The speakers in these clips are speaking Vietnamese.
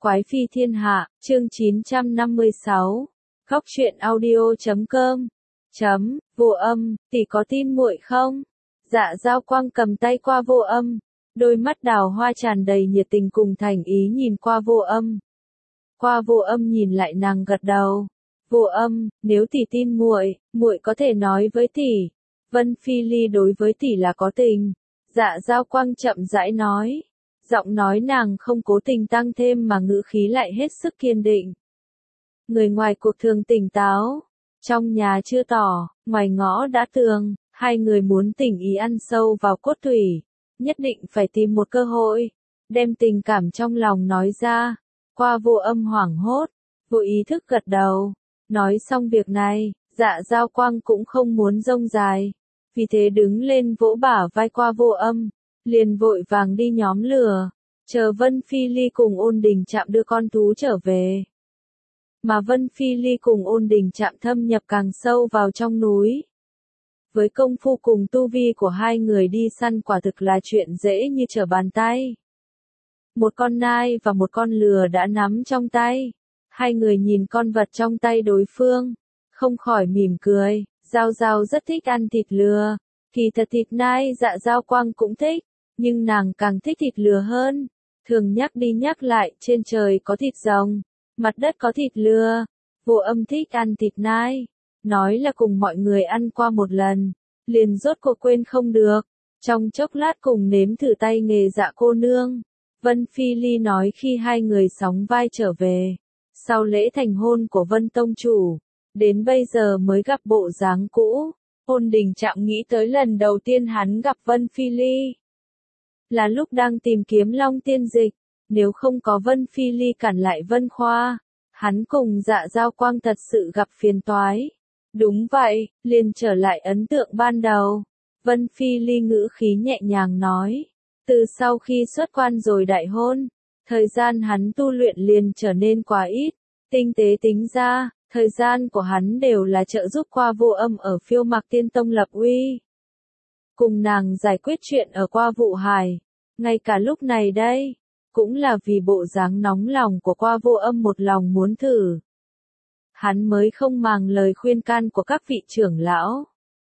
Quái phi thiên hạ, chương 956. Góc truyện audio.com. Vô Âm, tỷ có tin muội không? Dạ Dao Quang cầm tay qua Vô Âm, đôi mắt đào hoa tràn đầy nhiệt tình cùng thành ý nhìn qua Vô Âm. Qua Vô Âm nhìn lại nàng gật đầu. Vô Âm, nếu tỷ tin muội, muội có thể nói với tỷ. Vân Phi Ly đối với tỷ là có tình. Dạ Dao Quang chậm rãi nói. Giọng nói nàng không cố tình tăng thêm mà ngữ khí lại hết sức kiên định. Người ngoài cuộc thường tỉnh táo, trong nhà chưa tỏ, ngoài ngõ đã tường, hai người muốn tình ý ăn sâu vào cốt tủy, nhất định phải tìm một cơ hội, đem tình cảm trong lòng nói ra. Qua Vô Âm hoảng hốt, vô ý thức gật đầu, nói xong việc này, Dạ Dao Quang cũng không muốn rông dài, vì thế đứng lên vỗ bả vai Qua Vô Âm. Liền vội vàng đi nhóm lửa, chờ Vân Phi Ly cùng Ôn Đình Trạm đưa con thú trở về. Mà Vân Phi Ly cùng Ôn Đình Trạm thâm nhập càng sâu vào trong núi. Với công phu cùng tu vi của hai người đi săn quả thực là chuyện dễ như trở bàn tay. Một con nai và một con lừa đã nắm trong tay. Hai người nhìn con vật trong tay đối phương, không khỏi mỉm cười. Dao Dao rất thích ăn thịt lừa, kỳ thật thịt nai Dạ Dao Quang cũng thích. Nhưng nàng càng thích thịt lừa hơn, thường nhắc đi nhắc lại, trên trời có thịt rồng, mặt đất có thịt lừa. Vô Âm thích ăn thịt nai, nói là cùng mọi người ăn qua một lần, liền rốt cuộc quên không được. Trong chốc lát cùng nếm thử tay nghề Dạ cô nương. Vân Phi Ly nói khi hai người sóng vai trở về, sau lễ thành hôn của Vân Tông Chủ, đến bây giờ mới gặp bộ dáng cũ. Ôn Đình Trạm nghĩ tới lần đầu tiên hắn gặp Vân Phi Ly là lúc đang tìm kiếm Long Tiên Dịch, nếu không có Vân Phi Ly cản lại Vân Khoa, hắn cùng Dạ Dao Quang thật sự gặp phiền toái. Đúng vậy, liền trở lại ấn tượng ban đầu. Vân Phi Ly ngữ khí nhẹ nhàng nói, từ sau khi xuất quan rồi đại hôn, thời gian hắn tu luyện liền trở nên quá ít, tinh tế tính ra, thời gian của hắn đều là trợ giúp Qua Vô Âm ở Phiêu Mạc Tiên Tông lập uy. Cùng nàng giải quyết chuyện ở Qua Vụ Hải, ngay cả lúc này đây, cũng là vì bộ dáng nóng lòng của Qua Vô Âm một lòng muốn thử. Hắn mới không màng lời khuyên can của các vị trưởng lão.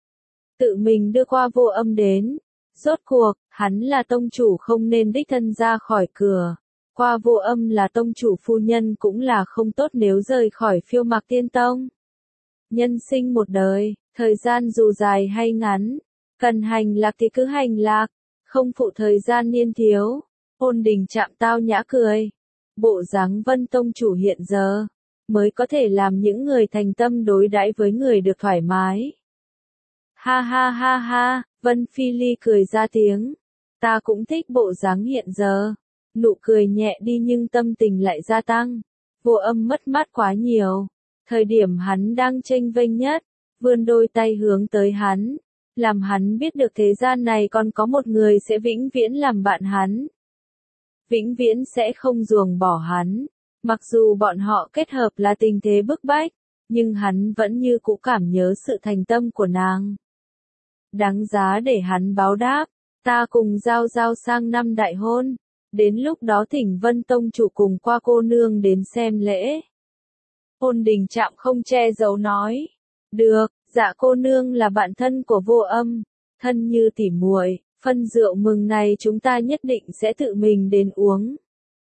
Tự mình đưa Qua Vô Âm đến, rốt cuộc, hắn là tông chủ không nên đích thân ra khỏi cửa. Qua Vô Âm là tông chủ phu nhân cũng là không tốt nếu rời khỏi Phiêu Mạc Tiên Tông. Nhân sinh một đời, thời gian dù dài hay ngắn, cần hành lạc thì cứ hành lạc, không phụ thời gian niên thiếu. Ôn Đình Trạm tao nhã cười. Bộ dáng Vân Tông Chủ hiện giờ, mới có thể làm những người thành tâm đối đãi với người được thoải mái. Ha ha ha ha, Vân Phi Ly cười ra tiếng. Ta cũng thích bộ dáng hiện giờ. Nụ cười nhẹ đi nhưng tâm tình lại gia tăng. Vô Âm mất mát quá nhiều. Thời điểm hắn đang chênh vênh nhất, vươn đôi tay hướng tới hắn, làm hắn biết được thế gian này còn có một người sẽ vĩnh viễn làm bạn hắn. Vĩnh viễn sẽ không ruồng bỏ hắn. Mặc dù bọn họ kết hợp là tình thế bức bách, nhưng hắn vẫn như cũ cảm nhớ sự thành tâm của nàng. Đáng giá để hắn báo đáp. Ta cùng Dao Dao sang năm đại hôn. Đến lúc đó thỉnh Vân Tông Chủ cùng Qua cô nương đến xem lễ. Ôn Đình Trạm không che giấu nói. Được, Dạ cô nương là bạn thân của Vô Âm, thân như tỉ muội, phân rượu mừng này chúng ta nhất định sẽ tự mình đến uống.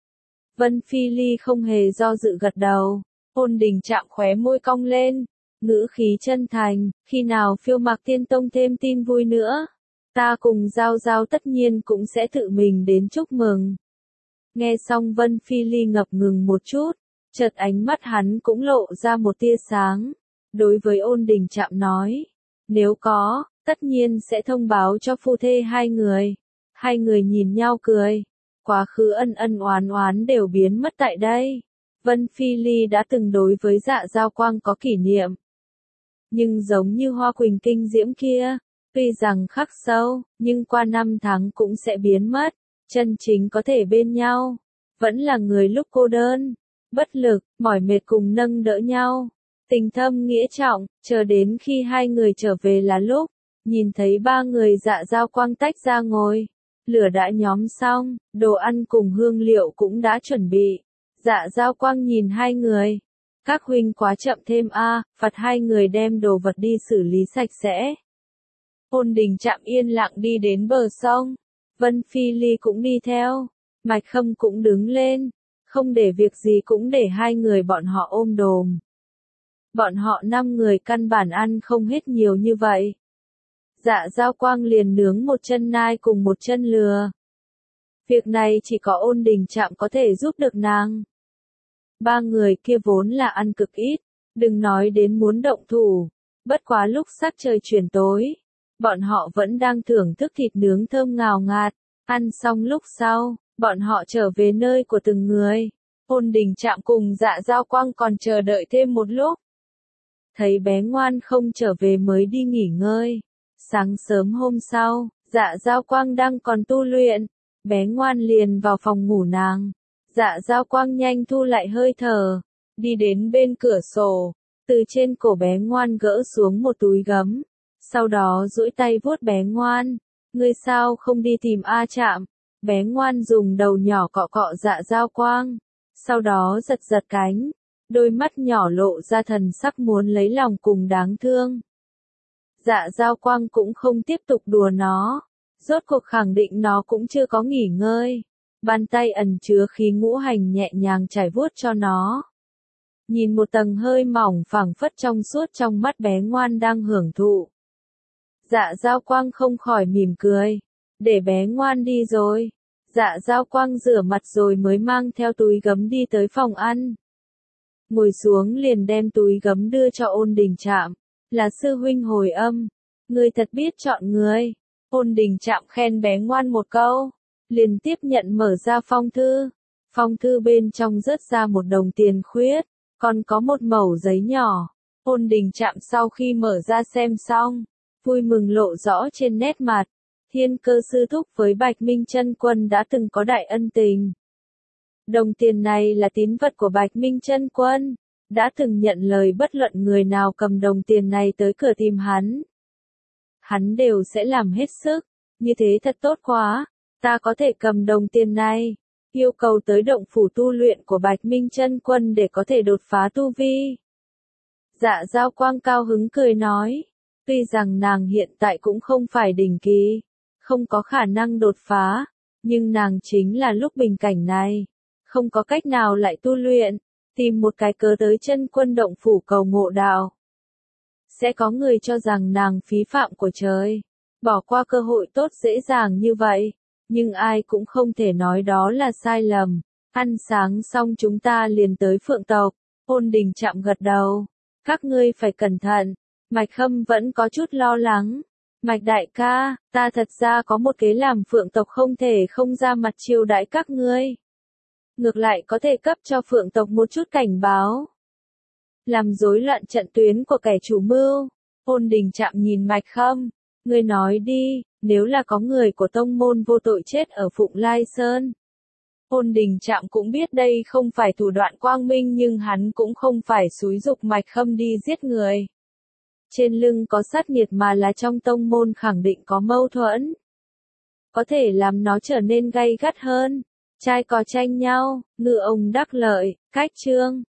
Vân Phi Ly không hề do dự gật đầu. Ôn Đình Trạm khóe môi cong lên, ngữ khí chân thành, khi nào Phiêu Mạc Tiên Tông thêm tin vui nữa, ta cùng Dao Dao tất nhiên cũng sẽ tự mình đến chúc mừng. Nghe xong Vân Phi Ly ngập ngừng một chút, chợt ánh mắt hắn cũng lộ ra một tia sáng. Đối với Ôn Đình Trạm nói, nếu có, tất nhiên sẽ thông báo cho phu thê hai người. Hai người nhìn nhau cười, quá khứ ân ân oán oán đều biến mất tại đây. Vân Phi Ly đã từng đối với Dạ Dao Quang có kỷ niệm. Nhưng giống như hoa quỳnh kinh diễm kia, tuy rằng khắc sâu, nhưng qua năm tháng cũng sẽ biến mất. Chân chính có thể bên nhau, vẫn là người lúc cô đơn, bất lực, mỏi mệt cùng nâng đỡ nhau. Tình thâm nghĩa trọng, chờ đến khi hai người trở về là lúc, nhìn thấy ba người Dạ Dao Quang tách ra ngồi. Lửa đã nhóm xong, đồ ăn cùng hương liệu cũng đã chuẩn bị. Dạ Giao Quang nhìn hai người. Các huynh quá chậm thêm a, phạt hai người đem đồ vật đi xử lý sạch sẽ. Ôn Đình Trạm yên lặng đi đến bờ sông. Vân Phi Ly cũng đi theo. Mạch Khâm cũng đứng lên. Không để việc gì cũng để hai người bọn họ ôm đồm. Bọn họ 5 người căn bản ăn không hết nhiều như vậy. Dạ Giao Quang liền nướng một chân nai cùng một chân lừa. Việc này chỉ có Ôn Đình Trạm có thể giúp được nàng. 3 người kia vốn là ăn cực ít, đừng nói đến muốn động thủ. Bất quá lúc sắc trời chuyển tối, bọn họ vẫn đang thưởng thức thịt nướng thơm ngào ngạt. Ăn xong lúc sau, bọn họ trở về nơi của từng người. Ôn Đình Trạm cùng Dạ Giao Quang còn chờ đợi thêm một lúc. Thấy bé ngoan không trở về mới đi nghỉ ngơi. Sáng sớm hôm sau, Dạ Giao Quang đang còn tu luyện. Bé ngoan liền vào phòng ngủ nàng. Dạ Giao Quang nhanh thu lại hơi thở. Đi đến bên cửa sổ. Từ trên cổ bé ngoan gỡ xuống một túi gấm. Sau đó duỗi tay vuốt bé ngoan. Ngươi sao không đi tìm A Trạm? Bé ngoan dùng đầu nhỏ cọ cọ Dạ Giao Quang. Sau đó giật giật cánh. Đôi mắt nhỏ lộ ra thần sắc muốn lấy lòng cùng đáng thương. Dạ Giao Quang cũng không tiếp tục đùa nó. Rốt cuộc khẳng định nó cũng chưa có nghỉ ngơi. Bàn tay ẩn chứa khí ngũ hành nhẹ nhàng trải vuốt cho nó. Nhìn một tầng hơi mỏng phẳng phất trong suốt trong mắt bé ngoan đang hưởng thụ. Dạ Giao Quang không khỏi mỉm cười. Để bé ngoan đi rồi. Dạ Giao Quang rửa mặt rồi mới mang theo túi gấm đi tới phòng ăn. Ngồi xuống liền đem túi gấm đưa cho Ôn Đình Trạm. Là sư huynh hồi âm. Ngươi thật biết chọn người. Ôn Đình Trạm khen bé ngoan một câu. Liền tiếp nhận mở ra phong thư. Phong thư bên trong rớt ra một đồng tiền khuyết. Còn có một mẩu giấy nhỏ. Ôn Đình Trạm sau khi mở ra xem xong. Vui mừng lộ rõ trên nét mặt. Thiên Cơ sư thúc với Bạch Minh Chân Quân đã từng có đại ân tình. Đồng tiền này là tín vật của Bạch Minh Chân Quân. Đã từng nhận lời bất luận người nào cầm đồng tiền này tới cửa tìm hắn. Hắn đều sẽ làm hết sức. Như thế thật tốt quá. Ta có thể cầm đồng tiền này. Yêu cầu tới động phủ tu luyện của Bạch Minh Chân Quân để có thể đột phá tu vi. Dạ Giao Quang cao hứng cười nói. Tuy rằng nàng hiện tại cũng không phải đỉnh kỳ. Không có khả năng đột phá. Nhưng nàng chính là lúc bình cảnh này. Không có cách nào lại tu luyện. Tìm một cái cớ tới Chân Quân động phủ cầu ngộ đạo. Sẽ có người cho rằng nàng phí phạm của trời. Bỏ qua cơ hội tốt dễ dàng như vậy. Nhưng ai cũng không thể nói đó là sai lầm. Ăn sáng xong chúng ta liền tới Phượng tộc. Ôn Đình Trạm gật đầu. Các ngươi phải cẩn thận. Mạch Khâm vẫn có chút lo lắng. Mạch đại ca, ta thật ra có một kế làm Phượng tộc không thể không ra mặt chiêu đãi các ngươi. Ngược lại có thể cấp cho Phượng tộc một chút cảnh báo. Làm rối loạn trận tuyến của kẻ chủ mưu. Ôn Đình Trạm nhìn Mạch Khâm. Ngươi nói đi, nếu là có người của tông môn vô tội chết ở Phụng Lai Sơn. Ôn Đình Trạm cũng biết đây không phải thủ đoạn quang minh nhưng hắn cũng không phải xúi giục Mạch Khâm đi giết người. Trên lưng có sát nghiệt mà là trong tông môn khẳng định có mâu thuẫn. Có thể làm nó trở nên gay gắt hơn. Trai có tranh nhau, ngư ông đắc lợi, cách chương.